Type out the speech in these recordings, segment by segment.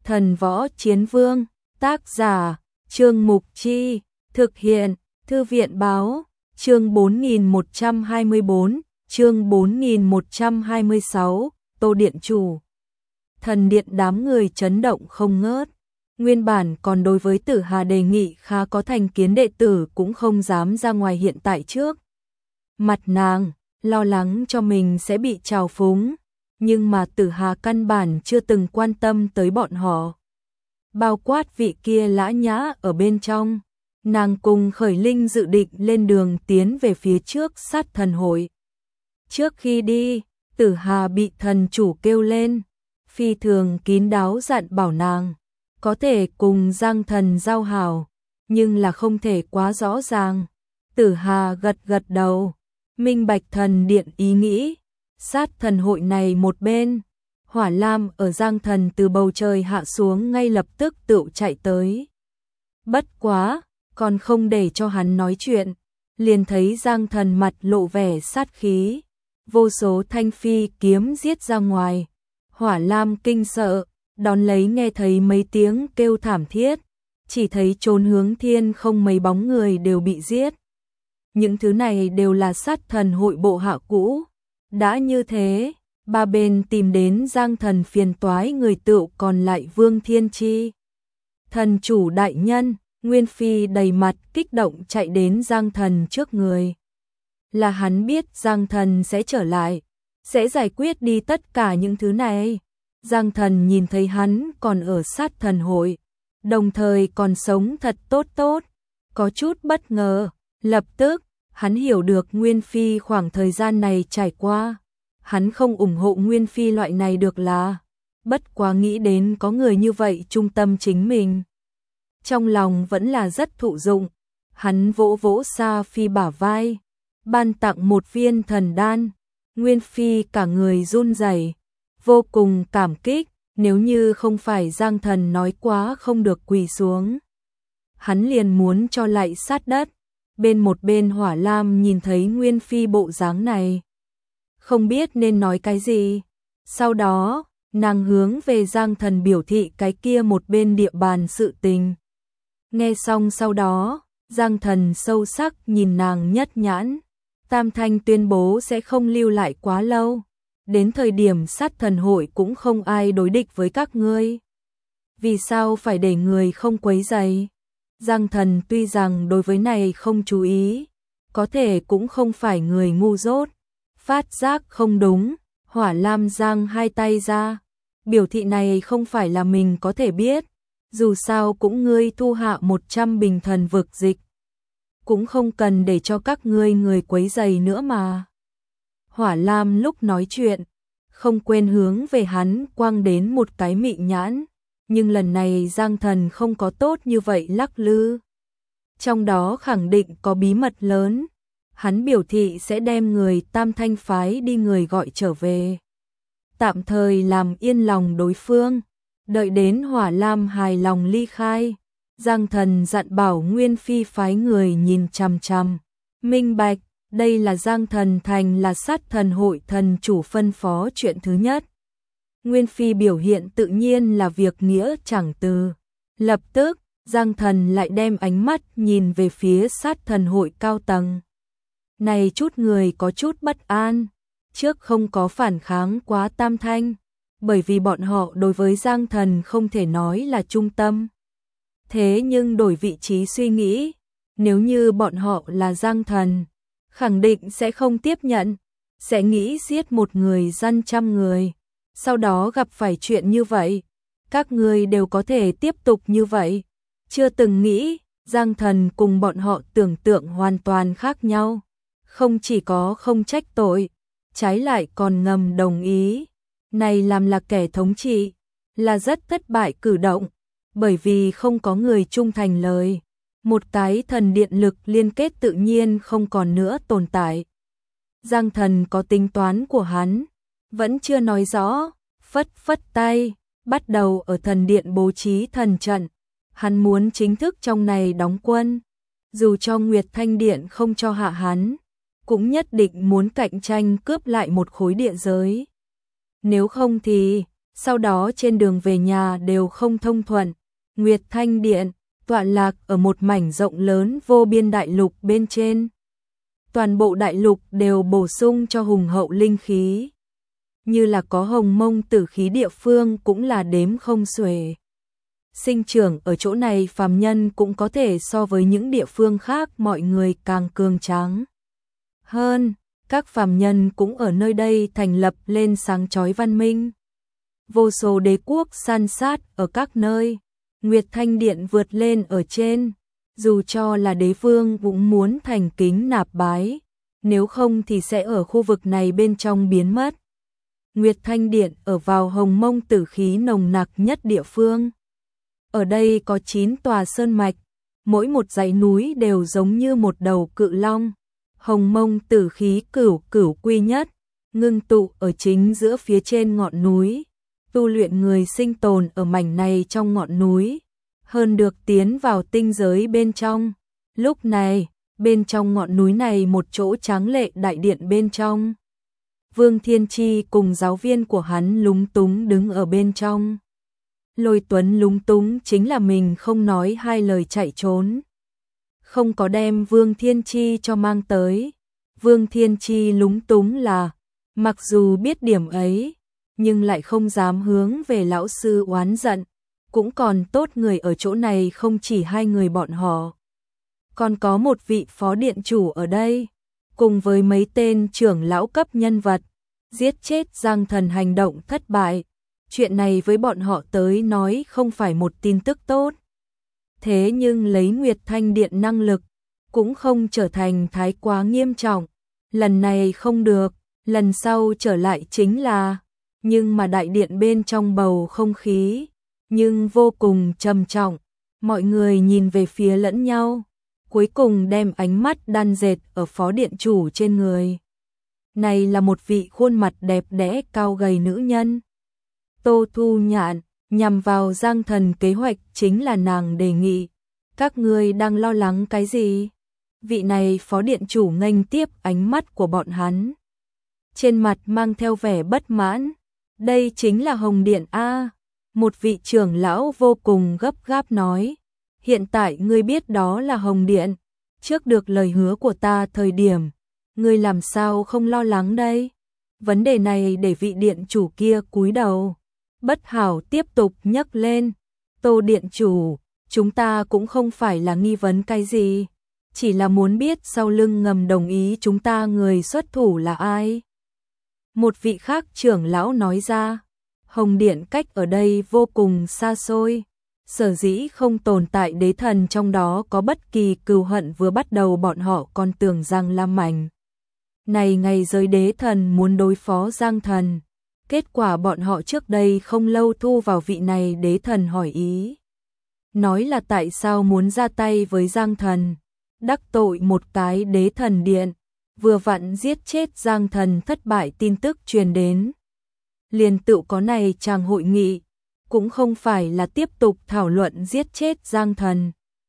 Thần Võ Chiến Vương, tác giả, Trương Mục Chi, thực hiện, Thư viện Báo, chương 4124, chương 4126, Tô Điện Chủ. Thần điện đám người chấn động không ngớt. Nguyên bản còn đối với Tử Hà đề nghị khá có thành kiến đệ tử cũng không dám ra ngoài hiện tại trước. Mặt nàng, lo lắng cho mình sẽ bị trào phúng, nhưng mà Tử Hà căn bản chưa từng quan tâm tới bọn họ. Bao quát vị kia Lã Nhã ở bên trong, nàng cùng Khởi Linh dự định lên đường tiến về phía trước sát thần hội. Trước khi đi, Tử Hà bị thần chủ kêu lên, phi thường kín đáo dặn bảo nàng, có thể cùng Giang Thần giao hảo, nhưng là không thể quá rõ ràng. Tử Hà gật gật đầu, minh bạch thần điện ý nghĩ. Sát thần hội này một bên, hỏa lam ở Giang Thần từ bầu trời hạ xuống ngay lập tức tựu chạy tới. Bất quá, còn không để cho hắn nói chuyện, liền thấy Giang Thần mặt lộ vẻ sát khí, vô số thanh phi kiếm giết ra ngoài. Hỏa lam kinh sợ, đón lấy nghe thấy mấy tiếng kêu thảm thiết, chỉ thấy trốn hướng thiên không mấy bóng người đều bị giết. Những thứ này đều là sát thần hội bộ hạ cũ. Đã như thế, ba bên tìm đến Giang Thần phiền toái người tựu còn lại Vương Thiên Chi. Thần chủ đại nhân, Nguyên Phi đầy mặt kích động chạy đến Giang Thần trước người. Là hắn biết Giang Thần sẽ trở lại, sẽ giải quyết đi tất cả những thứ này. Giang Thần nhìn thấy hắn còn ở sát thần hội, đồng thời còn sống thật tốt tốt, có chút bất ngờ. Lập tức, hắn hiểu được Nguyên Phi khoảng thời gian này trải qua. Hắn không ủng hộ Nguyên Phi loại này được là, bất quá nghĩ đến có người như vậy trung tâm chính mình. Trong lòng vẫn là rất thụ dụng, hắn vỗ vỗ Sa Phi bả vai, ban tặng một viên thần đan. Nguyên Phi cả người run rẩy, vô cùng cảm kích, nếu như không phải Giang Thần nói quá không được quỳ xuống. Hắn liền muốn cho lạy sát đất. Một bên hỏa lam nhìn thấy Nguyên Phi bộ dáng này, không biết nên nói cái gì. Sau đó, nàng hướng về Giang Thần biểu thị cái kia một bên địa bàn sự tình. Nghe xong sau đó, Giang Thần sâu sắc nhìn nàng nhất nhãn. Tam Thanh tuyên bố sẽ không lưu lại quá lâu. Đến thời điểm sát thần hội cũng không ai đối địch với các ngươi. Vì sao phải để người không quấy rầy? Giang Thần tuy rằng đối với này không chú ý, có thể cũng không phải người ngu dốt. Phát giác không đúng, hỏa lam giang hai tay ra. Biểu thị này không phải là mình có thể biết. Dù sao cũng ngươi thu hạ 100 bình thần vực dịch. Cũng không cần để cho các ngươi người quấy rầy nữa mà. Hỏa lam lúc nói chuyện, không quên hướng về hắn quăng đến một cái mị nhãn. Nhưng lần này Giang Thần không có tốt như vậy lắc lư. Trong đó khẳng định có bí mật lớn. Hắn biểu thị sẽ đem người Tam Thanh phái đi người gọi trở về. Tạm thời làm yên lòng đối phương. Đợi đến hỏa lam hài lòng ly khai. Giang Thần dặn bảo Nguyên Phi phái người nhìn chằm chằm. Minh bạch, đây là Giang Thần thành là sát thần hội thần chủ phân phó chuyện thứ nhất. Nguyên Phi biểu hiện tự nhiên là việc nghĩa chẳng từ. Lập tức, Giang Thần lại đem ánh mắt nhìn về phía sát thần hội cao tầng. Này chút người có chút bất an, trước không có phản kháng quá Tam Thanh, bởi vì bọn họ đối với Giang Thần không thể nói là trung tâm. Thế nhưng đổi vị trí suy nghĩ, nếu như bọn họ là Giang Thần, khẳng định sẽ không tiếp nhận, sẽ nghĩ giết một người dân trăm người. Sau đó gặp phải chuyện như vậy, các người đều có thể tiếp tục như vậy. Chưa từng nghĩ, Giang Thần cùng bọn họ tưởng tượng hoàn toàn khác nhau. Không chỉ có không trách tội, trái lại còn ngầm đồng ý. Này làm là kẻ thống trị, là rất thất bại cử động, bởi vì không có người trung thành lời. Một cái thần điện lực liên kết tự nhiên không còn nữa tồn tại. Giang Thần có tính toán của hắn, vẫn chưa nói rõ, phất phất tay, bắt đầu ở thần điện bố trí thần trận. Hắn muốn chính thức trong này đóng quân, dù cho Nguyệt Thanh Điện không cho hạ hắn, cũng nhất định muốn cạnh tranh cướp lại một khối địa giới. Nếu không thì, Sau đó trên đường về nhà đều không thông thuận. Nguyệt Thanh Điện tọa lạc ở một mảnh rộng lớn vô biên đại lục bên trên. Toàn bộ đại lục đều bổ sung cho hùng hậu linh khí. Như là có hồng mông tử khí địa phương cũng là đếm không xuể. Sinh trưởng ở chỗ này phàm nhân cũng có thể so với những địa phương khác mọi người càng cường tráng hơn. Các phàm nhân cũng ở nơi đây thành lập lên sáng chói văn minh. Vô số đế quốc san sát ở các nơi. Nguyệt Thanh Điện vượt lên ở trên. Dù cho là đế vương cũng muốn thành kính nạp bái. Nếu không thì sẽ ở khu vực này bên trong biến mất. Nguyệt Thanh Điện ở vào hồng mông tử khí nồng nặc nhất địa phương. Ở đây có 9 tòa sơn mạch. Mỗi một dãy núi đều giống như một đầu cự long. Hồng mông tử khí cửu cửu quy nhất. Ngưng tụ ở chính giữa phía trên ngọn núi. Tu luyện người sinh tồn ở mảnh này trong ngọn núi. Hơn được tiến vào tinh giới bên trong. Lúc này, bên trong ngọn núi này một chỗ tráng lệ đại điện bên trong. Vương Thiên Chi cùng giáo viên của hắn lúng túng đứng ở bên trong. Lôi Tuấn lúng túng chính là mình không nói hai lời chạy trốn. Không có đem Vương Thiên Chi cho mang tới. Vương Thiên Chi lúng túng là, mặc dù biết điểm ấy, nhưng lại không dám hướng về lão sư oán giận. Cũng còn tốt người ở chỗ này không chỉ hai người bọn họ. Còn có một vị phó điện chủ ở đây, cùng với mấy tên trưởng lão cấp nhân vật, giết chết Giang Thần hành động thất bại. Chuyện này với bọn họ tới nói không phải một tin tức tốt. Thế nhưng lấy Nguyệt Thanh Điện năng lực, cũng không trở thành thái quá nghiêm trọng. Lần này không được, lần sau trở lại chính là. Nhưng mà đại điện bên trong bầu không khí, nhưng vô cùng trầm trọng. Mọi người nhìn về phía lẫn nhau, cuối cùng đem ánh mắt đan dệt ở phó điện chủ trên người. Này là một vị khuôn mặt đẹp đẽ cao gầy nữ nhân. Tô Thu Nhạn, nhằm vào Giang Thần kế hoạch chính là nàng đề nghị. Các ngươi đang lo lắng cái gì? Vị này phó điện chủ nghênh tiếp ánh mắt của bọn hắn. Trên mặt mang theo vẻ bất mãn. Đây chính là Hồng Điện A. Một vị trưởng lão vô cùng gấp gáp nói. Hiện tại ngươi biết đó là Hồng Điện. Trước được lời hứa của ta thời điểm, ngươi làm sao không lo lắng đây? Vấn đề này để vị điện chủ kia cúi đầu. Bất hảo tiếp tục nhắc lên. Tô điện chủ, chúng ta cũng không phải là nghi vấn cái gì. Chỉ là muốn biết sau lưng ngầm đồng ý chúng ta người xuất thủ là ai. Một vị khác trưởng lão nói ra. Hồng Điện cách ở đây vô cùng xa xôi. Sở dĩ không tồn tại đế thần trong đó có bất kỳ cừu hận, vừa bắt đầu bọn họ còn tưởng rằng Lam Mảnh này ngày giới đế thần muốn đối phó Giang Thần. Kết quả bọn họ trước đây không lâu thu vào vị này đế thần hỏi ý. Nói là tại sao muốn ra tay với Giang Thần. Đắc tội một cái đế thần điện. Vừa vặn giết chết Giang Thần thất bại tin tức truyền đến. Liền tự có này chàng hội nghị. Cũng không phải là tiếp tục thảo luận giết chết Giang Thần,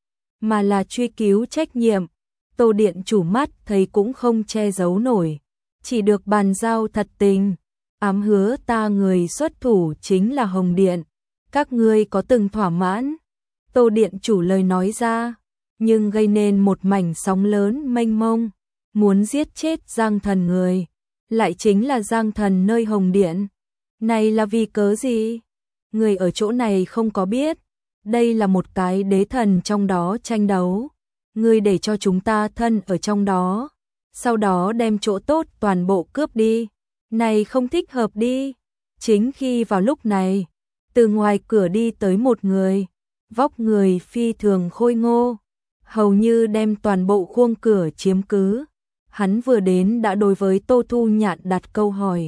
mà là truy cứu trách nhiệm. Tô điện chủ mắt thấy cũng không che giấu nổi. Chỉ được bàn giao thật tình. Ám hứa ta người xuất thủ chính là Hồng Điện. Các ngươi có từng thỏa mãn? Tô điện chủ lời nói ra, nhưng gây nên một mảnh sóng lớn mênh mông. Muốn giết chết Giang Thần người, lại chính là Giang Thần nơi Hồng Điện. Này là vì cớ gì? Người ở chỗ này không có biết. Đây là một cái đế thần trong đó tranh đấu. Ngươi để cho chúng ta thân ở trong đó, sau đó đem chỗ tốt toàn bộ cướp đi. Này không thích hợp đi. Chính khi vào lúc này, từ ngoài cửa đi tới một người, vóc người phi thường khôi ngô, hầu như đem toàn bộ khuôn cửa chiếm cứ. Hắn vừa đến đã đối với Tô Thu Nhạn đặt câu hỏi.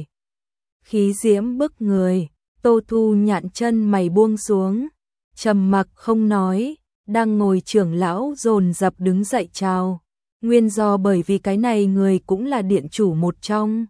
Khí diễm bức người. Tô Thu Nhạn chân mày buông xuống, trầm mặc không nói. Đang ngồi trưởng lão dồn dập đứng dậy chào. Nguyên do bởi vì cái này người cũng là điện chủ một trong.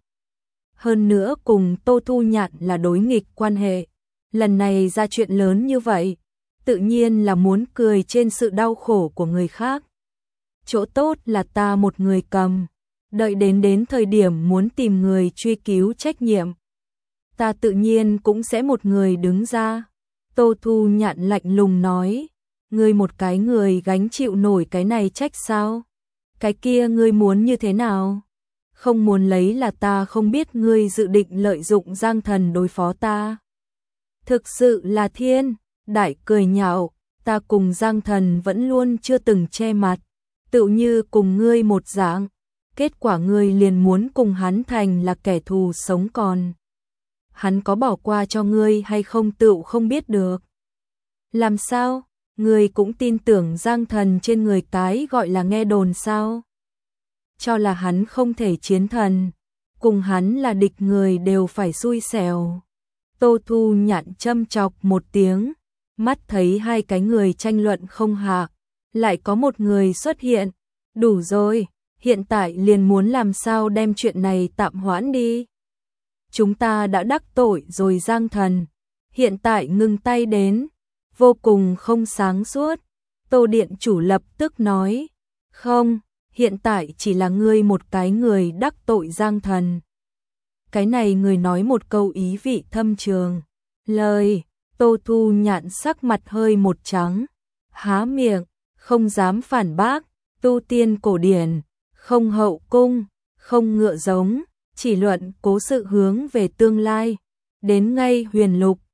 Hơn nữa cùng Tô Thu Nhạn là đối nghịch quan hệ. Lần này ra chuyện lớn như vậy, tự nhiên là muốn cười trên sự đau khổ của người khác. Chỗ tốt là ta một người cầm. Đợi đến thời điểm muốn tìm người truy cứu trách nhiệm, ta tự nhiên cũng sẽ một người đứng ra. Tô Thu Nhạn lạnh lùng nói, ngươi một cái người gánh chịu nổi cái này trách sao? Cái kia ngươi muốn như thế nào? Không muốn lấy là ta không biết ngươi dự định lợi dụng Giang Thần đối phó ta. Thực sự là thiên, đại cười nhạo, ta cùng Giang Thần vẫn luôn chưa từng che mặt, tựu như cùng ngươi một dạng, kết quả ngươi liền muốn cùng hắn thành là kẻ thù sống còn. Hắn có bỏ qua cho ngươi hay không tựu không biết được. Làm sao? Ngươi cũng tin tưởng Giang Thần trên người cái gọi là nghe đồn sao? Cho là hắn không thể chiến thần, cùng hắn là địch người đều phải xui xẻo. Tô Thu Nhạn châm chọc một tiếng, mắt thấy hai cái người tranh luận không hạ, lại có một người xuất hiện, đủ rồi, hiện tại liền muốn làm sao đem chuyện này tạm hoãn đi. Chúng ta đã đắc tội rồi Giang Thần, hiện tại ngừng tay đến, vô cùng không sáng suốt. Tô Điện Chủ lập tức nói, không, hiện tại chỉ là ngươi một cái người đắc tội Giang Thần. Cái này người nói một câu ý vị thâm trường. Lời, Tô Thu Nhạn sắc mặt hơi một trắng, há miệng, không dám phản bác, tu tiên cổ điển, không hậu cung, không ngựa giống, chỉ luận cố sự hướng về tương lai. Đến ngay huyền lục,